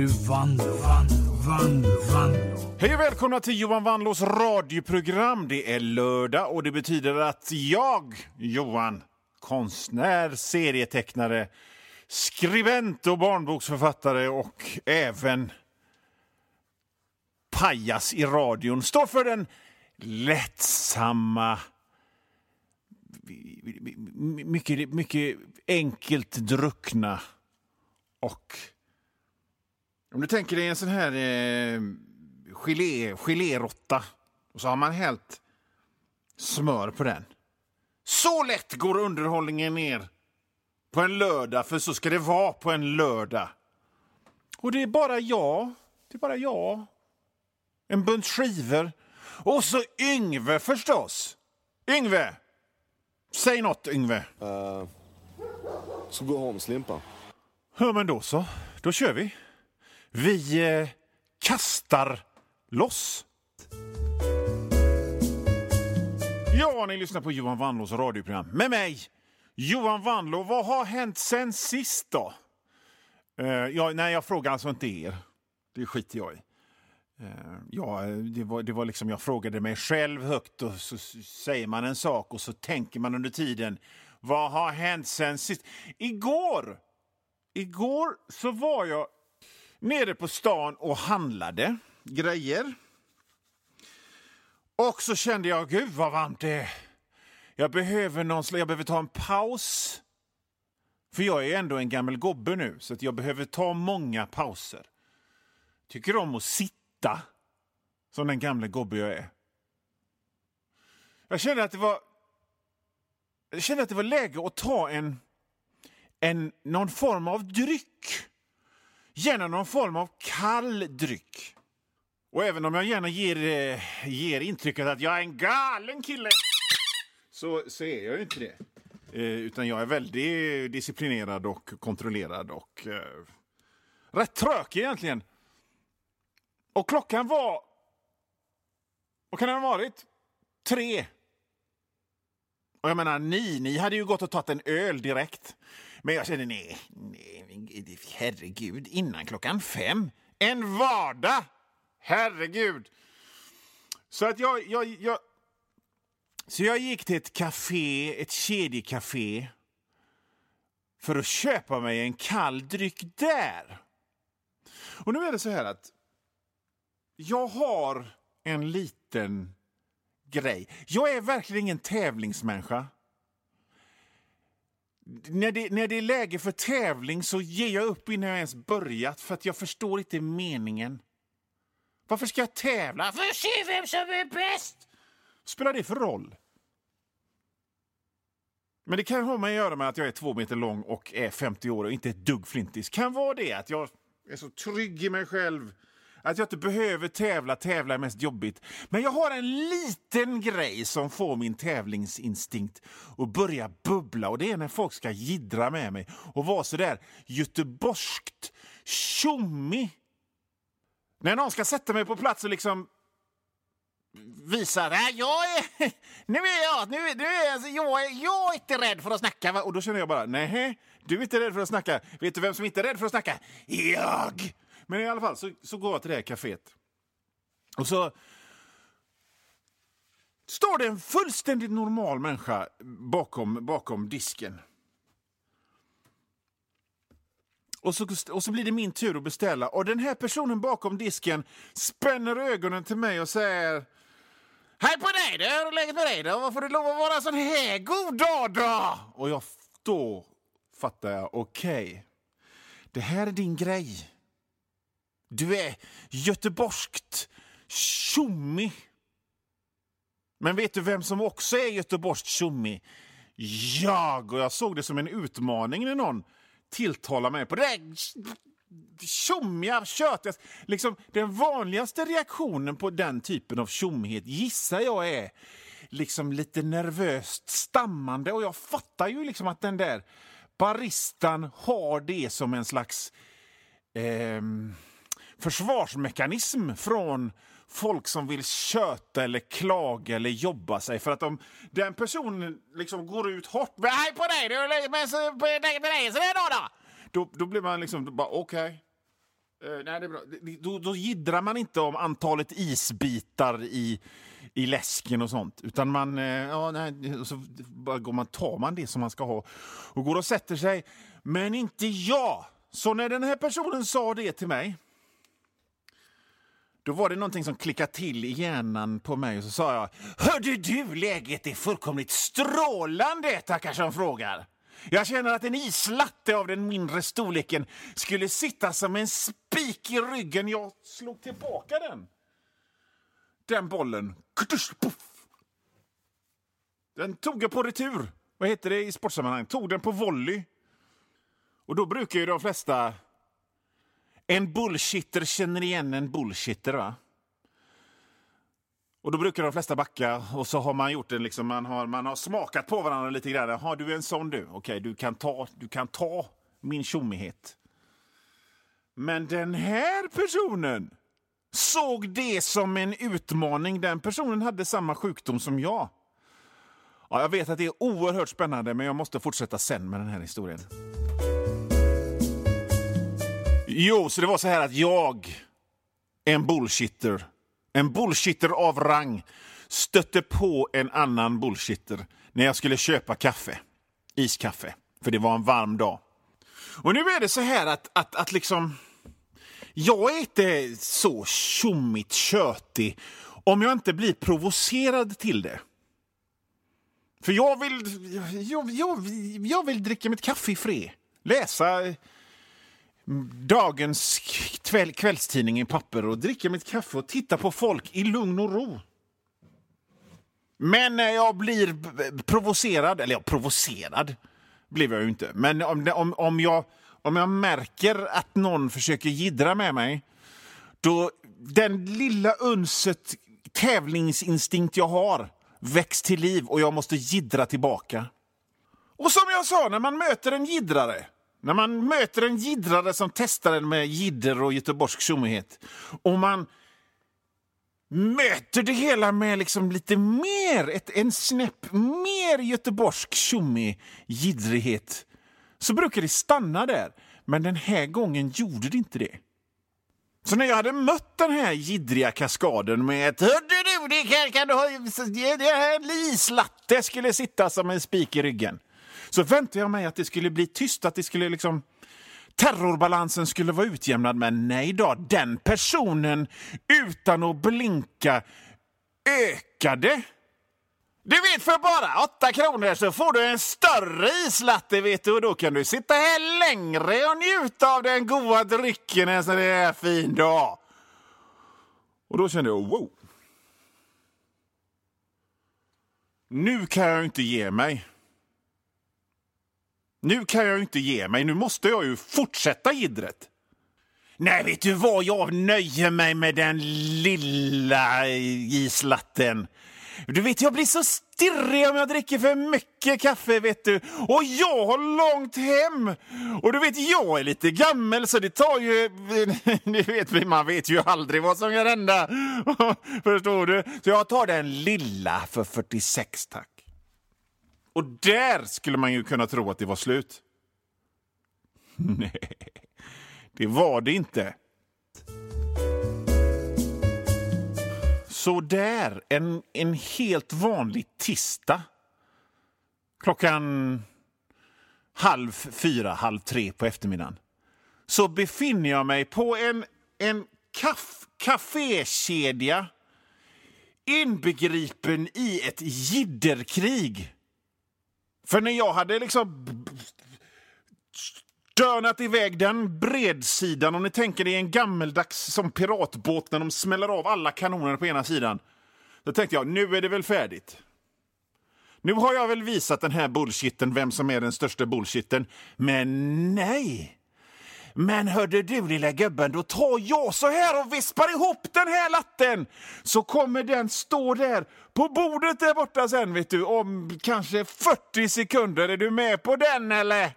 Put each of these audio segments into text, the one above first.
nu Vanlo. Hej och välkomna till Johan Vanlos radioprogram. Det är lördag och det betyder att jag, Johan, konstnär, serietecknare, skribent och barnboksförfattare och även pajas i radion, står för den lättsamma, mycket enkelt druckna och om du tänker dig en sån här gelérotta och så har man hällt smör på den. Så lätt går underhållningen ner på en lördag, för så ska det vara på en lördag. Och det är bara jag. En bunt skivor. Och så Yngve förstås. Yngve! Säg något, Yngve. Så gå hem, Slimpa. Ja, men då så. Då kör vi. Vi kastar loss. Ja, ni lyssnar på Johan Vanlos radioprogram. Med mig, Johan Vanlo. Vad har hänt sen sist då? Jag frågar alltså inte er. Det skiter jag i. Det var liksom, jag frågade mig själv högt och så säger man en sak och så tänker man under tiden. Vad har hänt sen sist? Igår så var jag nere på stan och handlade grejer. Och så kände jag, gud vad varmt det är. Jag behöver ta en paus. För jag är ändå en gammal gobbe nu, så att jag behöver ta många pauser. Tycker om att sitta som den gamla gobbe jag är. Jag kände att det var läge att ta någon form av dryck. Gärna någon form av kall dryck. Och även om jag gärna ger intrycket att jag är en galen kille, så är jag ju inte det. Utan jag är väldigt disciplinerad och kontrollerad och rätt trökig egentligen. Och klockan var... Vad kan den ha varit? 3. Och jag menar, ni hade ju gått och tagit en öl direkt. Men jag kände, nej, herregud, innan klockan 5. En vardag! Herregud! Så att jag gick till ett café, ett kedjecafé, för att köpa mig en kall dryck där. Och nu är det så här att jag har en liten grej. Jag är verkligen ingen tävlingsmänniska. När det är läge för tävling så ger jag upp innan jag ens börjat, för att jag förstår inte meningen. Varför ska jag tävla? För att se vem som är bäst! Spelar det för roll? Men det kan ha med att göra med att jag är 2 meter lång och är 50 år och inte ett dugg flintis. Kan vara det att jag är så trygg i mig själv att jag inte behöver tävla. Tävla är mest jobbigt. Men jag har en liten grej som får min tävlingsinstinkt att börja bubbla. Och det är när folk ska jiddra med mig och vara så där göteborgskt tjommig. När någon ska sätta mig på plats och liksom visa att jag är inte rädd för att snacka. Och då känner jag bara, nej, du är inte rädd för att snacka. Vet du vem som inte är rädd för att snacka? Jag! Men i alla fall så går jag till det här kaféet. Och så står det en fullständigt normal människa bakom disken. Och så blir det min tur att beställa. Och den här personen bakom disken spänner ögonen till mig och säger: hej på dig, det är läget med dig då. Varför du lov att vara sån här god dag? Och då fattar jag, okej. Det här är din grej. Du är göteborgskt tjommig. Men vet du vem som också är göteborgskt tjommig? Och jag såg det som en utmaning när någon tilltalar mig på det där tjommiga köttet. Liksom, den vanligaste reaktionen på den typen av tjommighet gissar jag är liksom lite nervöst stammande. Och jag fattar ju liksom att den där baristan har det som en slags försvarsmekanism från folk som vill köta eller klaga eller jobba sig. För att om den personen liksom går ut hårt, hej på dig, du lägger med dig så det är då. Då blir man liksom bara okej. Nej, det är bra. Då jiddrar man inte om antalet isbitar i läsken och sånt. Utan man, så bara tar man det som man ska ha och går och sätter sig. Men inte jag. Så när den här personen sa det till mig, då var det någonting som klickade till i hjärnan på mig och så sa jag: hörde du, läget är fullkomligt strålande, tackar som frågar. Jag känner att en islatte av den mindre storleken skulle sitta som en spik i ryggen. Jag slog tillbaka den bollen. Den tog jag på retur. Vad heter det i sportsammanhang? Tog den på volley. Och då brukar ju de flesta... En bullshitter känner igen en bullshitter, va? Och då brukar de flesta backa och så har man gjort det liksom, man har smakat på varandra lite grann. Har du en sån du? Okej, du kan ta min tjommighet. Men den här personen såg det som en utmaning. Den personen hade samma sjukdom som jag. Ja, jag vet att det är oerhört spännande, men jag måste fortsätta sen med den här historien. Jo, så det var så här att jag, en bullshitter av rang, stötte på en annan bullshitter när jag skulle köpa kaffe, iskaffe, för det var en varm dag. Och nu är det så här att liksom, jag är inte så tjommigt tjötig om jag inte blir provocerad till det. För jag vill dricka mitt kaffe i fred, läsa dagens kvällstidning i papper och dricka mitt kaffe och titta på folk i lugn och ro. Men när jag blir provocerad, eller provocerad blev jag ju inte, men om jag märker att någon försöker jiddra med mig, då den lilla unset tävlingsinstinkt jag har väcks till liv och jag måste jiddra tillbaka. Och som jag sa, när man möter en jiddrare som testar en med jidder och göteborgsk tjommighet, och man möter det hela med liksom lite mer, en snäpp mer göteborgsk tjommig jiddrighet, så brukar det stanna där. Men den här gången gjorde det inte det. Så när jag hade mött den här jiddriga kaskaden med ett hörde du, kan du ha en islatte skulle sitta som en spik i ryggen, så väntade jag mig att det skulle bli tyst, att det skulle liksom, terrorbalansen skulle vara utjämnad. Men nej då, den personen utan att blinka ökade. Du vet, för bara 8 kronor så får du en större islatte, vet du, och då kan du sitta här längre och njuta av den goda drycken en sån här fin dag. Och då kände jag, wow. Nu kan jag inte ge mig. Nu måste jag ju fortsätta jiddret. Nej, vet du vad? Jag nöjer mig med den lilla islatten. Du vet, jag blir så stirrig om jag dricker för mycket kaffe, vet du. Och jag har långt hem. Och du vet, jag är lite gammal, så det tar ju... Ni vet, man vet ju aldrig vad som kan hända. Förstår du? Så jag tar den lilla för 46, tack. Och där skulle man ju kunna tro att det var slut. Nej, det var det inte. Så där, en helt vanlig tisdag. Klockan 3:30, 3:30 på eftermiddagen. Så befinner jag mig på en kafékedja inbegripen i ett jidderkrig. För när jag hade liksom dönat iväg den bredsidan, om ni tänker det är en gammeldags som piratbåt när de smäller av alla kanoner på ena sidan, då tänkte jag, nu är det väl färdigt. Nu har jag väl visat den här bullshitten vem som är den största bullshitten. Men nej. Men hörde du, lilla gubben, då tar jag så här och vispar ihop den här latten. Så kommer den stå där på bordet där borta sen, vet du, om kanske 40 sekunder. Är du med på den, eller?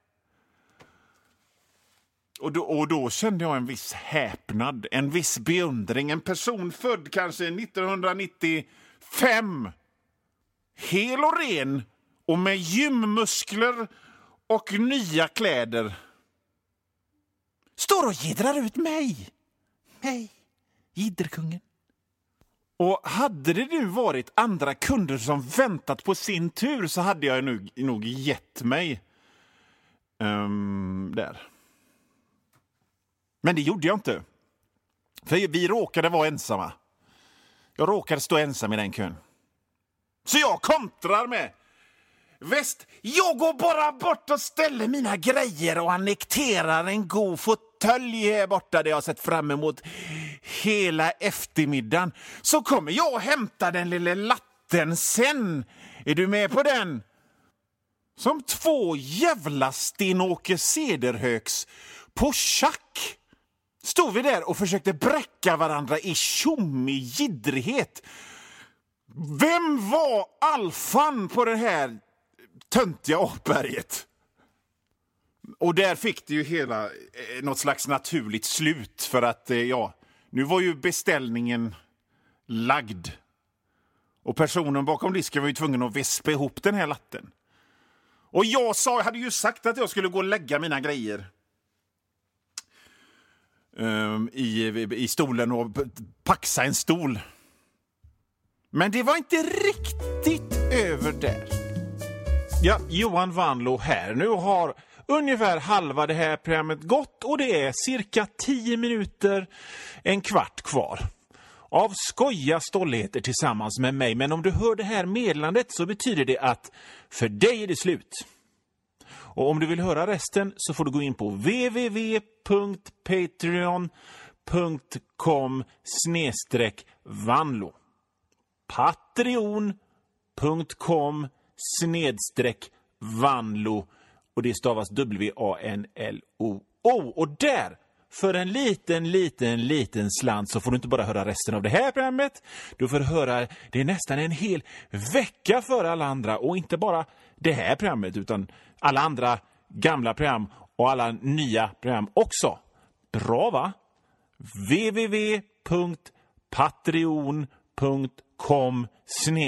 Och då kände jag en viss häpnad, en viss beundring. En person född kanske 1995. Hel och ren och med gymmuskler och nya kläder. står och jiddrar ut mig. Jidderkungen. Och hade det nu varit andra kunder som väntat på sin tur så hade jag nog gett mig där. Men det gjorde jag inte. För vi råkade vara ensamma. Jag råkade stå ensam i den kön. Så jag kontrar med: Väst, jag går bara bort och ställer mina grejer och annekterar en god fåtölj här borta där jag har sett fram emot hela eftermiddagen. Så kommer jag och hämtar den lilla latten sen. Är du med på den? Som två jävla Sten-Åke Cederhöks på schack stod vi där och försökte bräcka varandra i tjommig jiddrighet. Vem var alfan på det här töntiga apberget? Och där fick det ju hela något slags naturligt slut. För att, nu var ju beställningen lagd. Och personen bakom disken var ju tvungen att vispa ihop den här latten. Och jag hade ju sagt att jag skulle gå och lägga mina grejer i stolen och paxa en stol. Men det var inte riktigt över där. Ja, Johan Vanlo här. Nu har ungefär halva det här programmet gått och det är cirka 10 minuter, en kvart kvar. Av skoja stolligheter tillsammans med mig. Men om du hör det här meddelandet så betyder det att för dig är det slut. Och om du vill höra resten så får du gå in på www.patreon.com/Vanlo. patreon.com/Vanlo och det stavas WANLO. Och där, för en liten slant så får du inte bara höra resten av det här programmet. Du får höra det nästan en hel vecka för alla andra. Och inte bara det här programmet utan alla andra gamla program och alla nya program också. Bra va? www.patreon.com/